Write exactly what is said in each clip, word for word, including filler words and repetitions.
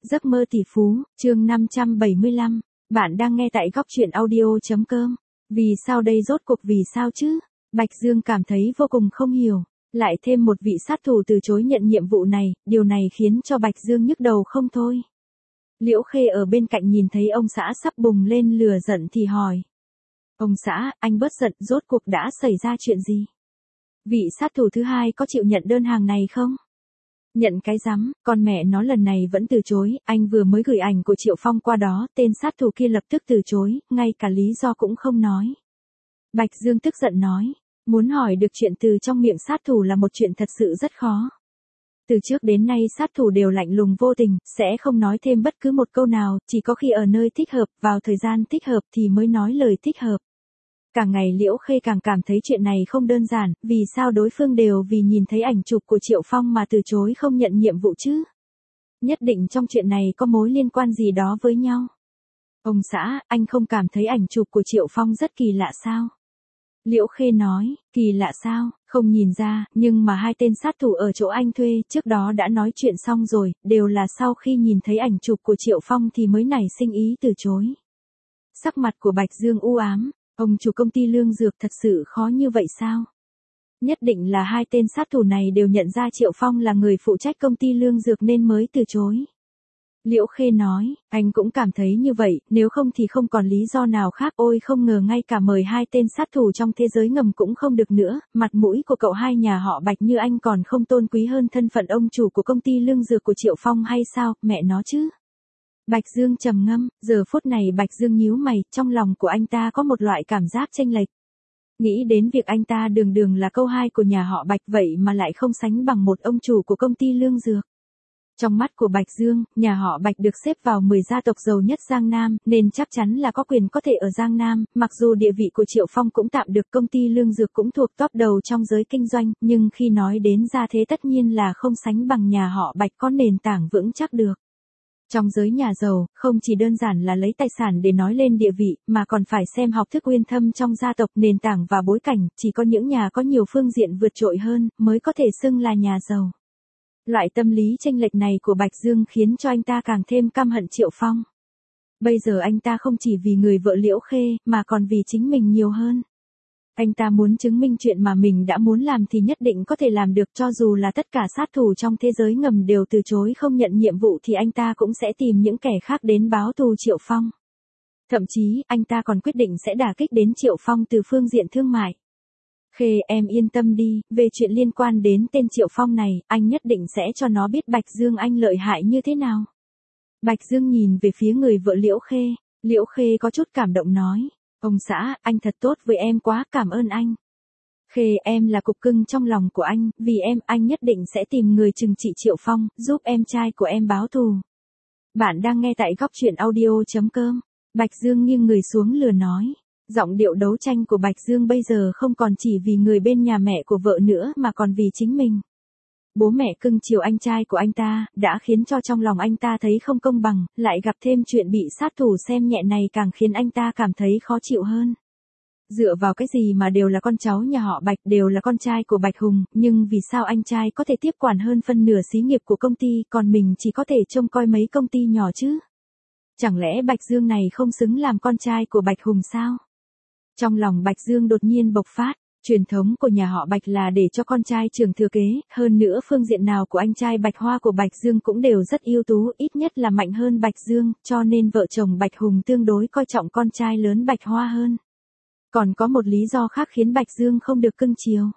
Giấc mơ tỷ phú, chương năm trăm bảy mươi lăm. Bạn đang nghe tại góc truyện audio.com. Vì sao đây rốt cuộc vì sao chứ? Bạch Dương cảm thấy vô cùng không hiểu. Lại thêm một vị sát thủ từ chối nhận nhiệm vụ này, điều này khiến cho Bạch Dương nhức đầu không thôi. Liễu Khê ở bên cạnh nhìn thấy ông xã sắp bùng lên lửa giận thì hỏi. Ông xã, anh bớt giận, rốt cuộc đã xảy ra chuyện gì? Vị sát thủ thứ hai có chịu nhận đơn hàng này không? Nhận cái rắm, con mẹ nó lần này vẫn từ chối, anh vừa mới gửi ảnh của Triệu Phong qua đó, tên sát thủ kia lập tức từ chối, ngay cả lý do cũng không nói. Bạch Dương tức giận nói, muốn hỏi được chuyện từ trong miệng sát thủ là một chuyện thật sự rất khó. Từ trước đến nay sát thủ đều lạnh lùng vô tình, sẽ không nói thêm bất cứ một câu nào, chỉ có khi ở nơi thích hợp, vào thời gian thích hợp thì mới nói lời thích hợp. Càng ngày Liễu Khê càng cảm thấy chuyện này không đơn giản, vì sao đối phương đều vì nhìn thấy ảnh chụp của Triệu Phong mà từ chối không nhận nhiệm vụ chứ? Nhất định trong chuyện này có mối liên quan gì đó với nhau. Ông xã, anh không cảm thấy ảnh chụp của Triệu Phong rất kỳ lạ sao? Liễu Khê nói, kỳ lạ sao, không nhìn ra, nhưng mà hai tên sát thủ ở chỗ anh thuê trước đó đã nói chuyện xong rồi, đều là sau khi nhìn thấy ảnh chụp của Triệu Phong thì mới nảy sinh ý từ chối. Sắc mặt của Bạch Dương u ám. Ông chủ công ty lương dược thật sự khó như vậy sao? Nhất định là hai tên sát thủ này đều nhận ra Triệu Phong là người phụ trách công ty lương dược nên mới từ chối. Liễu Khê nói, anh cũng cảm thấy như vậy, nếu không thì không còn lý do nào khác. Ôi không ngờ ngay cả mời hai tên sát thủ trong thế giới ngầm cũng không được nữa, mặt mũi của cậu hai nhà họ Bạch như anh còn không tôn quý hơn thân phận ông chủ của công ty lương dược của Triệu Phong hay sao, mẹ nó chứ? Bạch Dương trầm ngâm, giờ phút này Bạch Dương nhíu mày, trong lòng của anh ta có một loại cảm giác chênh lệch. Nghĩ đến việc anh ta đường đường là câu hai của nhà họ Bạch vậy mà lại không sánh bằng một ông chủ của công ty lương dược. Trong mắt của Bạch Dương, nhà họ Bạch được xếp vào mười gia tộc giàu nhất Giang Nam, nên chắc chắn là có quyền có thể ở Giang Nam, mặc dù địa vị của Triệu Phong cũng tạm được, công ty lương dược cũng thuộc top đầu trong giới kinh doanh, nhưng khi nói đến gia thế tất nhiên là không sánh bằng nhà họ Bạch có nền tảng vững chắc được. Trong giới nhà giàu, không chỉ đơn giản là lấy tài sản để nói lên địa vị, mà còn phải xem học thức uyên thâm trong gia tộc, nền tảng và bối cảnh, chỉ có những nhà có nhiều phương diện vượt trội hơn, mới có thể xưng là nhà giàu. Loại tâm lý chênh lệch này của Bạch Dương khiến cho anh ta càng thêm căm hận Triệu Phong. Bây giờ anh ta không chỉ vì người vợ Liễu Khê, mà còn vì chính mình nhiều hơn. Anh ta muốn chứng minh chuyện mà mình đã muốn làm thì nhất định có thể làm được, cho dù là tất cả sát thủ trong thế giới ngầm đều từ chối không nhận nhiệm vụ thì anh ta cũng sẽ tìm những kẻ khác đến báo thù Triệu Phong. Thậm chí, anh ta còn quyết định sẽ đả kích đến Triệu Phong từ phương diện thương mại. Khê, em yên tâm đi, về chuyện liên quan đến tên Triệu Phong này, anh nhất định sẽ cho nó biết Bạch Dương anh lợi hại như thế nào. Bạch Dương nhìn về phía người vợ Liễu Khê, Liễu Khê có chút cảm động nói. Ông xã, anh thật tốt với em quá, cảm ơn anh. Khê, em là cục cưng trong lòng của anh, vì em, anh nhất định sẽ tìm người trừng trị Triệu Phong, giúp em trai của em báo thù. Bạn đang nghe tại góc truyện audio.com. Bạch Dương nghiêng người xuống lừa nói. Giọng điệu đấu tranh của Bạch Dương bây giờ không còn chỉ vì người bên nhà mẹ của vợ nữa mà còn vì chính mình. Bố mẹ cưng chiều anh trai của anh ta, đã khiến cho trong lòng anh ta thấy không công bằng, lại gặp thêm chuyện bị sát thủ xem nhẹ này càng khiến anh ta cảm thấy khó chịu hơn. Dựa vào cái gì mà đều là con cháu nhà họ Bạch, đều là con trai của Bạch Hùng, nhưng vì sao anh trai có thể tiếp quản hơn phân nửa xí nghiệp của công ty, còn mình chỉ có thể trông coi mấy công ty nhỏ chứ? Chẳng lẽ Bạch Dương này không xứng làm con trai của Bạch Hùng sao? Trong lòng Bạch Dương đột nhiên bộc phát. Truyền thống của nhà họ Bạch là để cho con trai trưởng thừa kế, hơn nữa phương diện nào của anh trai Bạch Hoa của Bạch Dương cũng đều rất ưu tú, ít nhất là mạnh hơn Bạch Dương, cho nên vợ chồng Bạch Hùng tương đối coi trọng con trai lớn Bạch Hoa hơn. Còn có một lý do khác khiến Bạch Dương không được cưng chiều.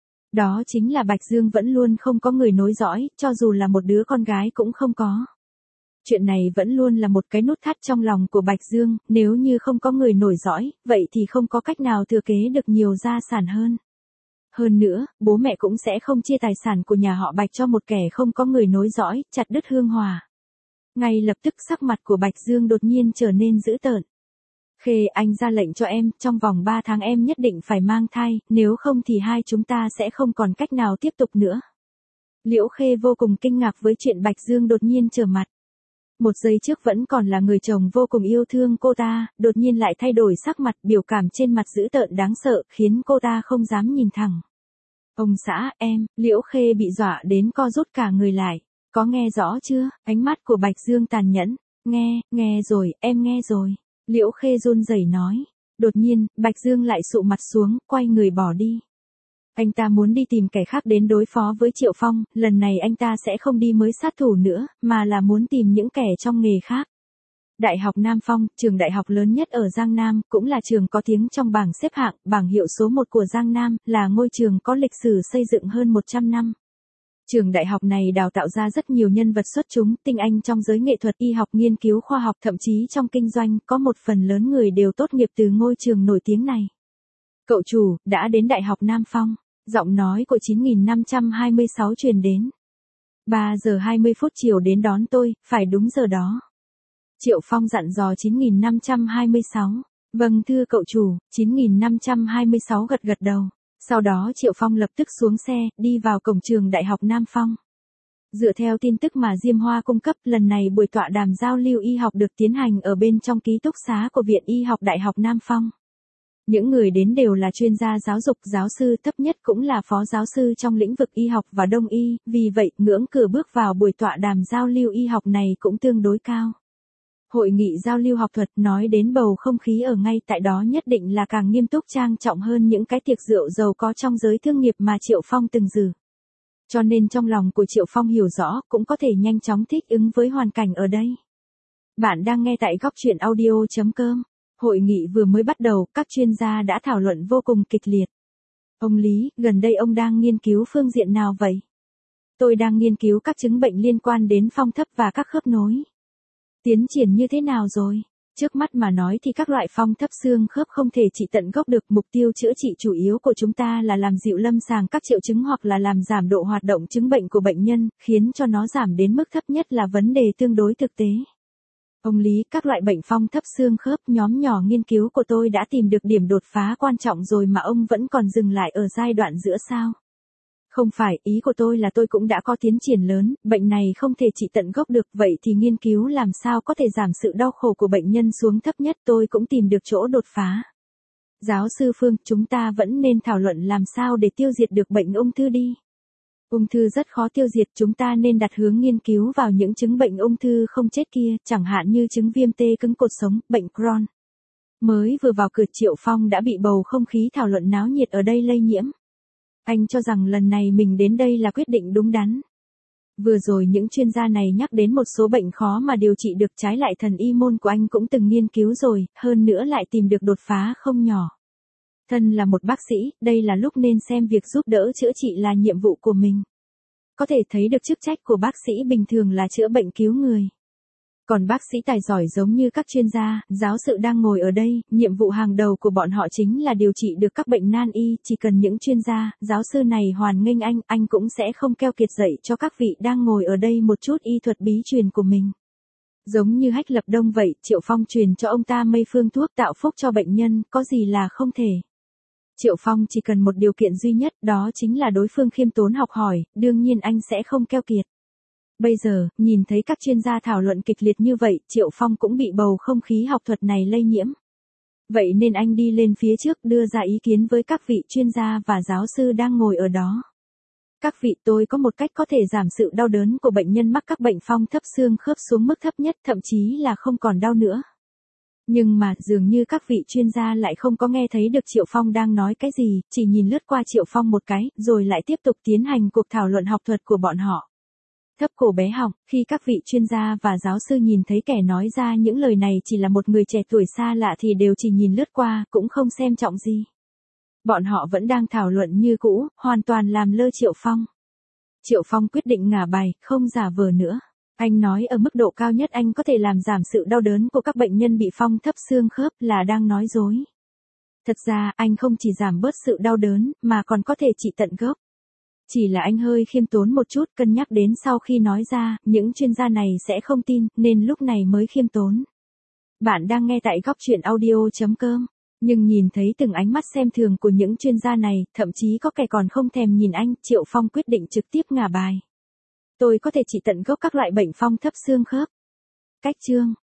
Đó chính là Bạch Dương vẫn luôn không có người nối dõi, cho dù là một đứa con gái cũng không có. Chuyện này vẫn luôn là một cái nút thắt trong lòng của Bạch Dương, nếu như không có người nổi dõi, vậy thì không có cách nào thừa kế được nhiều gia sản hơn. Hơn nữa, bố mẹ cũng sẽ không chia tài sản của nhà họ Bạch cho một kẻ không có người nối dõi, chặt đứt hương hòa. Ngay lập tức sắc mặt của Bạch Dương đột nhiên trở nên dữ tợn. Khê, anh ra lệnh cho em, trong vòng ba tháng em nhất định phải mang thai, nếu không thì hai chúng ta sẽ không còn cách nào tiếp tục nữa. Liễu Khê vô cùng kinh ngạc với chuyện Bạch Dương đột nhiên trở mặt. Một giây trước vẫn còn là người chồng vô cùng yêu thương cô ta, đột nhiên lại thay đổi sắc mặt, biểu cảm trên mặt dữ tợn đáng sợ, khiến cô ta không dám nhìn thẳng. Ông xã, em, Liễu Khê bị dọa đến co rút cả người lại. Có nghe rõ chưa? Ánh mắt của Bạch Dương tàn nhẫn. Nghe, nghe rồi, em nghe rồi. Liễu Khê run rẩy nói. Đột nhiên, Bạch Dương lại sụ mặt xuống, quay người bỏ đi. Anh ta muốn đi tìm kẻ khác đến đối phó với Triệu Phong, lần này anh ta sẽ không đi mới sát thủ nữa, mà là muốn tìm những kẻ trong nghề khác. Đại học Nam Phong, trường đại học lớn nhất ở Giang Nam, cũng là trường có tiếng trong bảng xếp hạng, bảng hiệu số một của Giang Nam, là ngôi trường có lịch sử xây dựng hơn một trăm năm. Trường đại học này đào tạo ra rất nhiều nhân vật xuất chúng, tinh anh trong giới nghệ thuật, y học, nghiên cứu khoa học, thậm chí trong kinh doanh, có một phần lớn người đều tốt nghiệp từ ngôi trường nổi tiếng này. Cậu chủ, đã đến Đại học Nam Phong. Giọng nói của chín nghìn năm trăm hai mươi sáu truyền đến. ba giờ hai mươi phút chiều đến đón tôi, phải đúng giờ đó. Triệu Phong dặn dò chín nghìn năm trăm hai mươi sáu. Vâng thưa cậu chủ, chín nghìn năm trăm hai mươi sáu gật gật đầu. Sau đó Triệu Phong lập tức xuống xe, đi vào cổng trường Đại học Nam Phong. Dựa theo tin tức mà Diêm Hoa cung cấp, lần này buổi tọa đàm giao lưu y học được tiến hành ở bên trong ký túc xá của Viện Y học Đại học Nam Phong. Những người đến đều là chuyên gia giáo dục, giáo sư thấp nhất cũng là phó giáo sư trong lĩnh vực y học và đông y, vì vậy ngưỡng cửa bước vào buổi tọa đàm giao lưu y học này cũng tương đối cao. Hội nghị giao lưu học thuật nói đến bầu không khí ở ngay tại đó nhất định là càng nghiêm túc trang trọng hơn những cái tiệc rượu giàu có trong giới thương nghiệp mà Triệu Phong từng dự. Cho nên trong lòng của Triệu Phong hiểu rõ, cũng có thể nhanh chóng thích ứng với hoàn cảnh ở đây. Bạn đang nghe tại góc truyện audio chấm com. Hội nghị vừa mới bắt đầu, các chuyên gia đã thảo luận vô cùng kịch liệt. Ông Lý, gần đây ông đang nghiên cứu phương diện nào vậy? Tôi đang nghiên cứu các chứng bệnh liên quan đến phong thấp và các khớp nối. Tiến triển như thế nào rồi? Trước mắt mà nói thì các loại phong thấp xương khớp không thể trị tận gốc được. Mục tiêu chữa trị chủ yếu của chúng ta là làm dịu lâm sàng các triệu chứng hoặc là làm giảm độ hoạt động chứng bệnh của bệnh nhân, khiến cho nó giảm đến mức thấp nhất là vấn đề tương đối thực tế. Ông Lý, các loại bệnh phong thấp xương khớp, nhóm nhỏ nghiên cứu của tôi đã tìm được điểm đột phá quan trọng rồi mà ông vẫn còn dừng lại ở giai đoạn giữa sao? Không phải, ý của tôi là tôi cũng đã có tiến triển lớn, bệnh này không thể trị tận gốc được, vậy thì nghiên cứu làm sao có thể giảm sự đau khổ của bệnh nhân xuống thấp nhất, tôi cũng tìm được chỗ đột phá. Giáo sư Phương, chúng ta vẫn nên thảo luận làm sao để tiêu diệt được bệnh ung thư đi. Ung thư rất khó tiêu diệt, chúng ta nên đặt hướng nghiên cứu vào những chứng bệnh ung thư không chết kia, chẳng hạn như chứng viêm tê cứng cột sống, bệnh Crohn. Mới vừa vào cửa Triệu Phong đã bị bầu không khí thảo luận náo nhiệt ở đây lây nhiễm. Anh cho rằng lần này mình đến đây là quyết định đúng đắn. Vừa rồi những chuyên gia này nhắc đến một số bệnh khó mà điều trị được, trái lại thần y môn của anh cũng từng nghiên cứu rồi, hơn nữa lại tìm được đột phá không nhỏ. Thân là một bác sĩ, đây là lúc nên xem việc giúp đỡ chữa trị là nhiệm vụ của mình. Có thể thấy được chức trách của bác sĩ bình thường là chữa bệnh cứu người. Còn bác sĩ tài giỏi giống như các chuyên gia, giáo sư đang ngồi ở đây, nhiệm vụ hàng đầu của bọn họ chính là điều trị được các bệnh nan y, chỉ cần những chuyên gia, giáo sư này hoan nghênh anh, anh cũng sẽ không keo kiệt dạy cho các vị đang ngồi ở đây một chút y thuật bí truyền của mình. Giống như Hách Lập Đông vậy, Triệu Phong truyền cho ông ta mây phương thuốc tạo phúc cho bệnh nhân, có gì là không thể. Triệu Phong chỉ cần một điều kiện duy nhất, đó chính là đối phương khiêm tốn học hỏi, đương nhiên anh sẽ không keo kiệt. Bây giờ, nhìn thấy các chuyên gia thảo luận kịch liệt như vậy, Triệu Phong cũng bị bầu không khí học thuật này lây nhiễm. Vậy nên anh đi lên phía trước đưa ra ý kiến với các vị chuyên gia và giáo sư đang ngồi ở đó. Các vị, tôi có một cách có thể giảm sự đau đớn của bệnh nhân mắc các bệnh phong thấp xương khớp xuống mức thấp nhất, thậm chí là không còn đau nữa. Nhưng mà, dường như các vị chuyên gia lại không có nghe thấy được Triệu Phong đang nói cái gì, chỉ nhìn lướt qua Triệu Phong một cái, rồi lại tiếp tục tiến hành cuộc thảo luận học thuật của bọn họ. Thấp cổ bé họng, khi các vị chuyên gia và giáo sư nhìn thấy kẻ nói ra những lời này chỉ là một người trẻ tuổi xa lạ thì đều chỉ nhìn lướt qua, cũng không xem trọng gì. Bọn họ vẫn đang thảo luận như cũ, hoàn toàn làm lơ Triệu Phong. Triệu Phong quyết định ngả bài, không giả vờ nữa. Anh nói ở mức độ cao nhất anh có thể làm giảm sự đau đớn của các bệnh nhân bị phong thấp xương khớp là đang nói dối. Thật ra, anh không chỉ giảm bớt sự đau đớn, mà còn có thể trị tận gốc. Chỉ là anh hơi khiêm tốn một chút, cân nhắc đến sau khi nói ra, những chuyên gia này sẽ không tin, nên lúc này mới khiêm tốn. Bạn đang nghe tại góc truyện audio chấm com. Nhưng nhìn thấy từng ánh mắt xem thường của những chuyên gia này, thậm chí có kẻ còn không thèm nhìn anh, Triệu Phong quyết định trực tiếp ngả bài. Tôi có thể trị tận gốc các loại bệnh phong thấp xương khớp. Cách chương